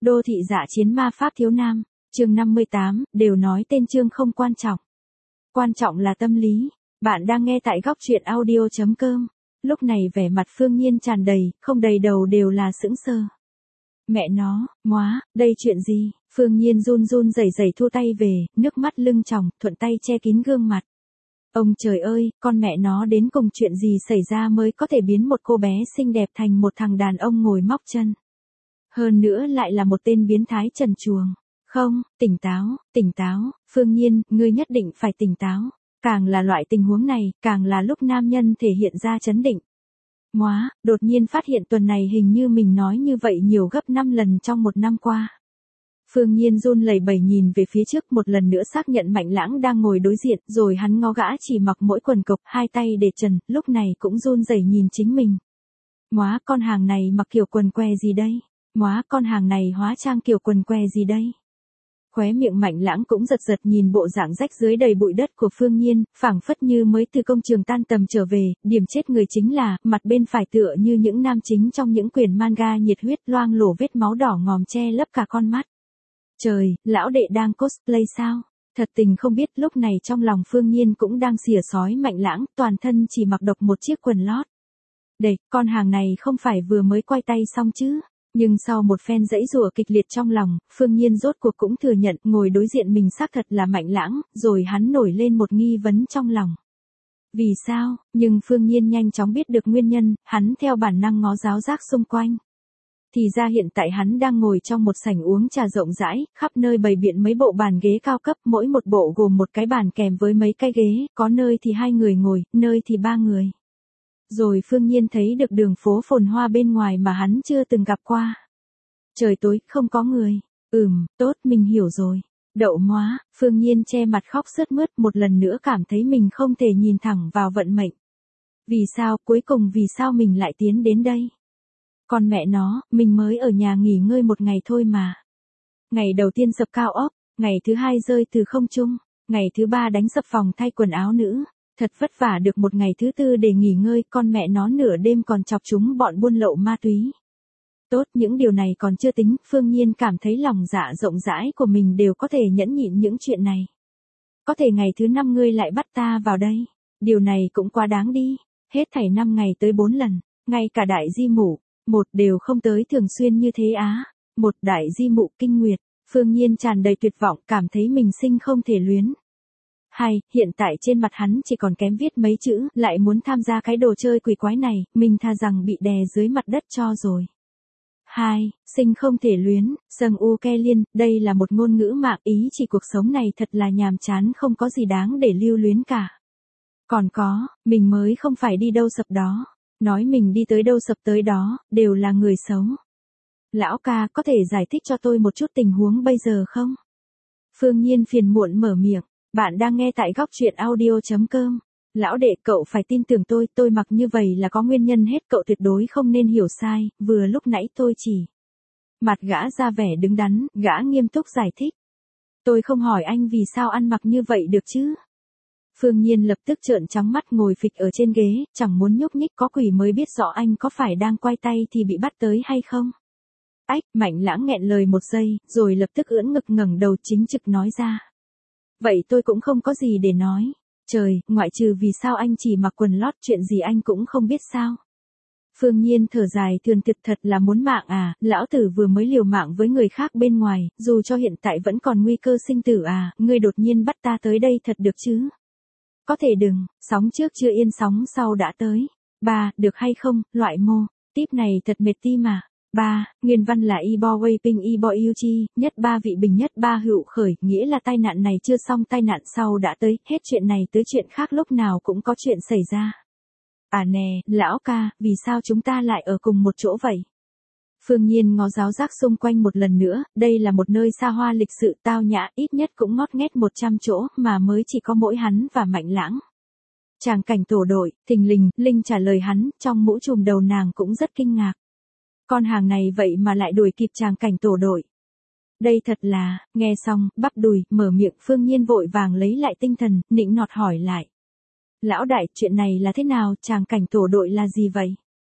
Đô thị dạ chiến ma pháp thiếu nam, chương 58, đều nói tên chương không quan trọng. Quan trọng là tâm lý. Bạn đang nghe tại góc truyện audio.com. Lúc này vẻ mặt Phương Nhiên tràn đầy, không đầy đầu đều là sững sờ. Mẹ nó, móa, đây chuyện gì? Phương Nhiên run run rẩy rẩy thu tay về, nước mắt lưng tròng, thuận tay che kín gương mặt. Ông trời ơi, con mẹ nó đến cùng chuyện gì xảy ra mới có thể biến một cô bé xinh đẹp thành một thằng đàn ông ngồi móc chân. Hơn nữa lại là một tên biến thái trần truồng. Không, tỉnh táo, Phương Nhiên, ngươi nhất định phải tỉnh táo. Càng là loại tình huống này, càng là lúc nam nhân thể hiện ra trấn định. Móa, đột nhiên phát hiện tuần này hình như mình nói như vậy nhiều gấp 5 lần trong một năm qua. Phương Nhiên run lẩy bẩy nhìn về phía trước một lần nữa xác nhận Mạnh Lãng đang ngồi đối diện, rồi hắn ngó gã chỉ mặc mỗi quần cộc, hai tay để trần, lúc này cũng run rẩy nhìn chính mình. Móa, con hàng này mặc kiểu quần què gì đây? Móa, con hàng này hóa trang kiểu quần què gì đây? Khóe miệng Mạnh Lãng cũng giật giật nhìn bộ dạng rách dưới đầy bụi đất của Phương Nhiên, phảng phất như mới từ công trường tan tầm trở về, điểm chết người chính là, mặt bên phải tựa như những nam chính trong những quyển manga nhiệt huyết loang lổ vết máu đỏ ngòm che lấp cả con mắt. Trời, lão đệ đang cosplay sao? Thật tình không biết lúc này trong lòng Phương Nhiên cũng đang xỉa sói Mạnh Lãng, toàn thân chỉ mặc độc một chiếc quần lót. Đây, con hàng này không phải vừa mới quay tay xong chứ? Nhưng sau một phen giãy giụa kịch liệt trong lòng, Phương Nhiên rốt cuộc cũng thừa nhận ngồi đối diện mình xác thật là Mạnh Lãng, rồi hắn nổi lên một nghi vấn trong lòng. Vì sao? Nhưng Phương Nhiên nhanh chóng biết được nguyên nhân, hắn theo bản năng ngó giáo giác xung quanh. Thì ra hiện tại hắn đang ngồi trong một sảnh uống trà rộng rãi, khắp nơi bày biện mấy bộ bàn ghế cao cấp, mỗi một bộ gồm một cái bàn kèm với mấy cái ghế, có nơi thì 2 người ngồi, nơi thì 3 người. Rồi Phương Nhiên thấy được đường phố phồn hoa bên ngoài mà hắn chưa từng gặp qua. Trời tối, không có người. Tốt, mình hiểu rồi. Đậu móa, Phương Nhiên che mặt khóc sướt mướt, một lần nữa cảm thấy mình không thể nhìn thẳng vào vận mệnh. Vì sao, cuối cùng vì sao mình lại tiến đến đây? Con mẹ nó, mình mới ở nhà nghỉ ngơi một ngày thôi mà. Ngày đầu tiên sập cao ốc, ngày thứ 2 rơi từ không trung, ngày thứ 3 đánh sập phòng thay quần áo nữ. Thật vất vả được một ngày thứ 4 để nghỉ ngơi, con mẹ nó nửa đêm còn chọc chúng bọn buôn lậu ma túy. Tốt, những điều này còn chưa tính, Phương Nhiên cảm thấy lòng dạ rộng rãi của mình đều có thể nhẫn nhịn những chuyện này. Có thể ngày thứ 5 ngươi lại bắt ta vào đây. Điều này cũng quá đáng đi. Hết thảy 5 ngày tới 4 lần, ngay cả đại di mụ, một đều không tới thường xuyên như thế á. Một đại di mụ kinh nguyệt, Phương Nhiên tràn đầy tuyệt vọng, cảm thấy mình sinh không thể luyến. Hay, hiện tại trên mặt hắn chỉ còn kém viết mấy chữ, lại muốn tham gia cái đồ chơi quỷ quái này, mình tha rằng bị đè dưới mặt đất cho rồi. 2. Sinh không thể luyến, sâng u ke liên, đây là một ngôn ngữ mạng ý chỉ cuộc sống này thật là nhàm chán, không có gì đáng để lưu luyến cả. Còn có, mình mới không phải đi đâu sập đó, nói mình đi tới đâu sập tới đó, đều là người xấu. Lão ca có thể giải thích cho tôi một chút tình huống bây giờ không? Phương Nhiên phiền muộn mở miệng. Bạn đang nghe tại góc truyện audio.com. Lão đệ, cậu phải tin tưởng tôi mặc như vậy là có nguyên nhân hết, cậu tuyệt đối không nên hiểu sai, vừa lúc nãy tôi chỉ. Mặt gã ra vẻ đứng đắn, gã nghiêm túc giải thích. Tôi không hỏi anh vì sao ăn mặc như vậy được chứ. Phương Nhiên lập tức trợn trắng mắt ngồi phịch ở trên ghế, chẳng muốn nhúc nhích, có quỷ mới biết rõ anh có phải đang quay tay thì bị bắt tới hay không. Ách, Mạnh Lãng nghẹn lời một giây, rồi lập tức ưỡn ngực ngẩng đầu chính trực nói ra. Vậy tôi cũng không có gì để nói. Trời, ngoại trừ vì sao anh chỉ mặc quần lót, chuyện gì anh cũng không biết sao. Phương Nhiên thở dài thườn thượt, thật là muốn mạng à, lão tử vừa mới liều mạng với người khác bên ngoài, dù cho hiện tại vẫn còn nguy cơ sinh tử à, ngươi đột nhiên bắt ta tới đây thật được chứ. Có thể đừng, sóng trước chưa yên sóng sau đã tới. 3. Được hay không, loại mô, tiếp này thật mệt ti mà. 3. Nguyên văn là y bo wei ping y bo yêu chi, nhất 3 vị bình nhất 3 hữu khởi, nghĩa là tai nạn này chưa xong tai nạn sau đã tới, hết chuyện này tới chuyện khác lúc nào cũng có chuyện xảy ra. À nè, lão ca, vì sao chúng ta lại ở cùng một chỗ vậy? Phương Nhiên ngó giáo giác xung quanh một lần nữa, đây là một nơi xa hoa lịch sự tao nhã, ít nhất cũng ngót nghét 100 chỗ, mà mới chỉ có mỗi hắn và Mạnh Lãng. Tràng cảnh tổ đội, thình lình, Linh trả lời hắn, trong mũ trùm đầu nàng cũng rất kinh ngạc. Con hàng này vậy mà lại đuổi kịp tràng cảnh tổ đội. Đây thật là, nghe xong, bắp đùi, mở miệng, Phương Nhiên vội vàng lấy lại tinh thần, nịnh nọt hỏi lại. Lão đại, chuyện này là thế nào, tràng cảnh tổ đội là gì vậy?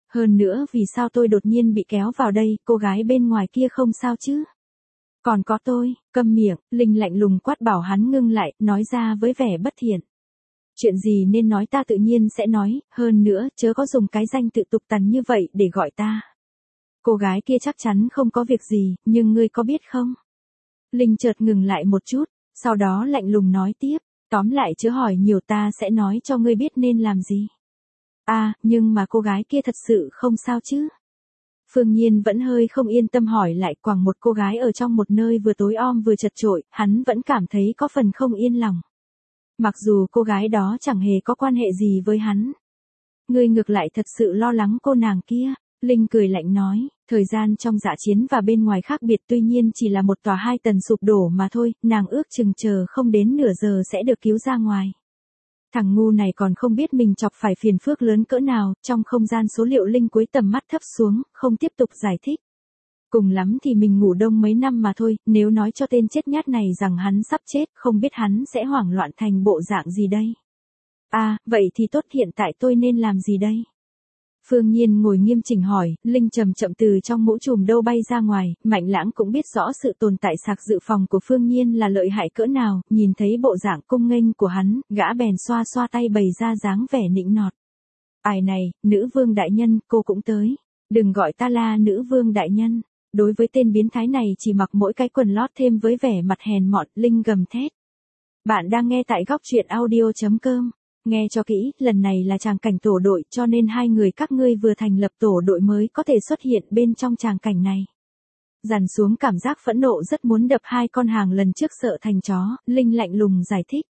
Hơn nữa vì sao tôi đột nhiên bị kéo vào đây, cô gái bên ngoài kia không sao chứ? Còn có tôi, câm miệng, Linh lạnh lùng quát bảo hắn ngưng lại, nói ra với vẻ bất thiện. Chuyện gì nên nói ta tự nhiên sẽ nói, hơn nữa, chớ có dùng cái danh tự tục tằn như vậy để gọi ta. Cô gái kia chắc chắn không có việc gì, nhưng ngươi có biết không? Linh chợt ngừng lại một chút, sau đó lạnh lùng nói tiếp, tóm lại chớ hỏi nhiều ta sẽ nói cho ngươi biết nên làm gì. À, nhưng mà cô gái kia thật sự không sao chứ? Phương Nhiên vẫn hơi không yên tâm hỏi lại, quẳng một cô gái ở trong một nơi vừa tối om vừa chật chội, hắn vẫn cảm thấy có phần không yên lòng. Mặc dù cô gái đó chẳng hề có quan hệ gì với hắn. Ngươi ngược lại thật sự lo lắng cô nàng kia, Linh cười lạnh nói, thời gian trong dạ chiến và bên ngoài khác biệt tuy nhiên chỉ là một tòa 2 tầng sụp đổ mà thôi, nàng ước chừng chờ không đến nửa giờ sẽ được cứu ra ngoài. Thằng ngu này còn không biết mình chọc phải phiền phức lớn cỡ nào, trong không gian số liệu Linh cúi tầm mắt thấp xuống, không tiếp tục giải thích. Cùng lắm thì mình ngủ đông mấy năm mà thôi, nếu nói cho tên chết nhát này rằng hắn sắp chết, không biết hắn sẽ hoảng loạn thành bộ dạng gì đây. À, vậy thì tốt, hiện tại tôi nên làm gì đây? Phương Nhiên ngồi nghiêm chỉnh hỏi, Linh chậm chậm từ trong mũ trùm đâu bay ra ngoài, Mạnh Lãng cũng biết rõ sự tồn tại sạc dự phòng của Phương Nhiên là lợi hại cỡ nào, nhìn thấy bộ dạng cung nghênh của hắn, gã bèn xoa xoa tay bày ra dáng vẻ nịnh nọt. Ai này, nữ vương đại nhân, cô cũng tới. Đừng gọi ta là nữ vương đại nhân. Đối với tên biến thái này chỉ mặc mỗi cái quần lót thêm với vẻ mặt hèn mọn, Linh gầm thét. Bạn đang nghe tại góc truyện audio.com. Nghe cho kỹ, lần này là tràng cảnh tổ đội cho nên 2 người các ngươi vừa thành lập tổ đội mới có thể xuất hiện bên trong tràng cảnh này. Dằn xuống cảm giác phẫn nộ rất muốn đập 2 con hàng lần trước sợ thành chó, Linh lạnh lùng giải thích.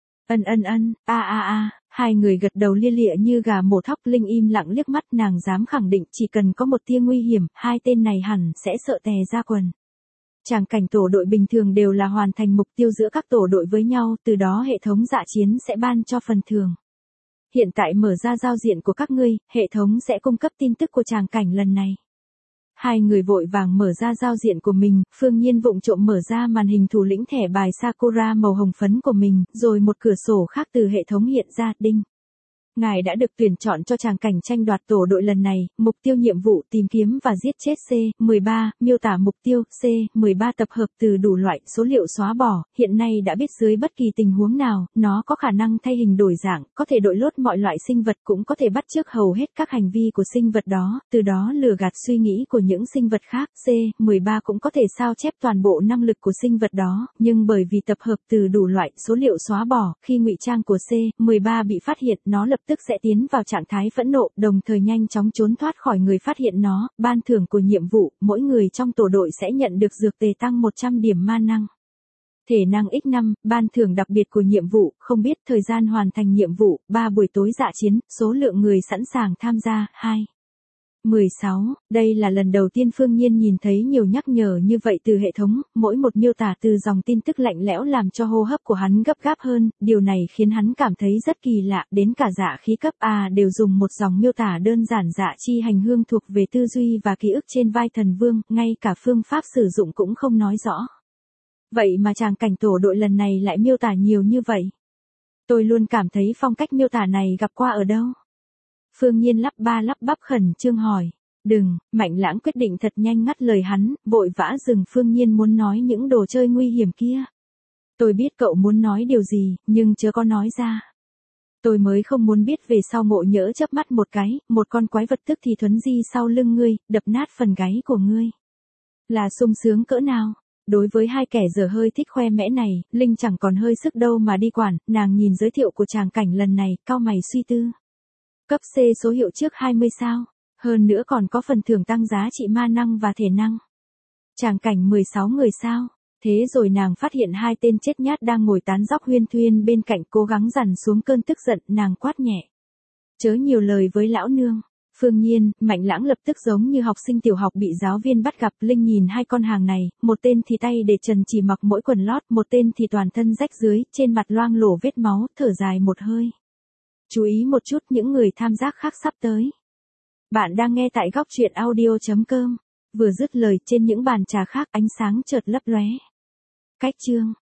Ân, 2 người gật đầu lia lịa như gà mổ thóc. Linh im lặng liếc mắt, nàng dám khẳng định chỉ cần có một tia nguy hiểm, 2 tên này hẳn sẽ sợ tè ra quần. Tràng cảnh tổ đội bình thường đều là hoàn thành mục tiêu giữa các tổ đội với nhau, từ đó hệ thống dạ chiến sẽ ban cho phần thưởng. Hiện tại mở ra giao diện của các ngươi, hệ thống sẽ cung cấp tin tức của tràng cảnh lần này. 2 người vội vàng mở ra giao diện của mình, Phương Nhiên vụng trộm mở ra màn hình thủ lĩnh thẻ bài Sakura màu hồng phấn của mình, rồi một cửa sổ khác từ hệ thống hiện ra, đinh. Ngài đã được tuyển chọn cho tràng cảnh tranh đoạt tổ đội lần này, mục tiêu nhiệm vụ tìm kiếm và giết chết C13, miêu tả mục tiêu C13 tập hợp từ đủ loại số liệu xóa bỏ, hiện nay đã biết dưới bất kỳ tình huống nào, nó có khả năng thay hình đổi dạng, có thể đội lốt mọi loại sinh vật, cũng có thể bắt chước hầu hết các hành vi của sinh vật đó, từ đó lừa gạt suy nghĩ của những sinh vật khác. C13 cũng có thể sao chép toàn bộ năng lực của sinh vật đó, nhưng bởi vì tập hợp từ đủ loại số liệu xóa bỏ, khi ngụy trang của C13 bị phát hiện, nó lập tức sẽ tiến vào trạng thái phẫn nộ, đồng thời nhanh chóng trốn thoát khỏi người phát hiện nó. Ban thưởng của nhiệm vụ, mỗi người trong tổ đội sẽ nhận được dược tề tăng 100 điểm ma năng. Thể năng x5, ban thưởng đặc biệt của nhiệm vụ, không biết thời gian hoàn thành nhiệm vụ, 3 buổi tối dạ chiến, số lượng người sẵn sàng tham gia, 2. 16, đây là lần đầu tiên Phương Nhiên nhìn thấy nhiều nhắc nhở như vậy từ hệ thống, mỗi một miêu tả từ dòng tin tức lạnh lẽo làm cho hô hấp của hắn gấp gáp hơn, điều này khiến hắn cảm thấy rất kỳ lạ, đến cả dạ khí cấp A đều dùng một dòng miêu tả đơn giản. Dạ chi hành hương thuộc về tư duy và ký ức trên vai thần vương, ngay cả phương pháp sử dụng cũng không nói rõ. Vậy mà tràng cảnh tổ đội lần này lại miêu tả nhiều như vậy. Tôi luôn cảm thấy phong cách miêu tả này gặp qua ở đâu. Phương Nhiên lắp bắp khẩn trương hỏi. Đừng, Mạnh Lãng quyết định thật nhanh ngắt lời hắn, vội vã dừng. Phương Nhiên muốn nói những đồ chơi nguy hiểm kia. Tôi biết cậu muốn nói điều gì, nhưng chớ có nói ra. Tôi mới không muốn biết về sau ngộ nhỡ chớp mắt một cái, một con quái vật tức thì thuấn di sau lưng ngươi, đập nát phần gáy của ngươi. Là sung sướng cỡ nào? Đối với 2 kẻ dở hơi thích khoe mẽ này, Linh chẳng còn hơi sức đâu mà đi quản, nàng nhìn giới thiệu của tràng cảnh lần này, cau mày suy tư. Cấp C số hiệu trước 20 sao, hơn nữa còn có phần thưởng tăng giá trị ma năng và thể năng. Tràng cảnh 16 người sao, thế rồi nàng phát hiện 2 tên chết nhát đang ngồi tán dóc huyên thuyên bên cạnh, cố gắng dằn xuống cơn tức giận, nàng quát nhẹ. Chớ nhiều lời với lão nương. Phương Nhiên, Mạnh Lãng lập tức giống như học sinh tiểu học bị giáo viên bắt gặp. Linh nhìn 2 con hàng này, một tên thì tay để trần chỉ mặc mỗi quần lót, một tên thì toàn thân rách dưới, trên mặt loang lổ vết máu, thở dài một hơi. Chú ý một chút, những người tham giác khác sắp tới. Bạn đang nghe tại góc truyện audio.com. Vừa dứt lời, trên những bàn trà khác ánh sáng chợt lấp lóe. Cách chương.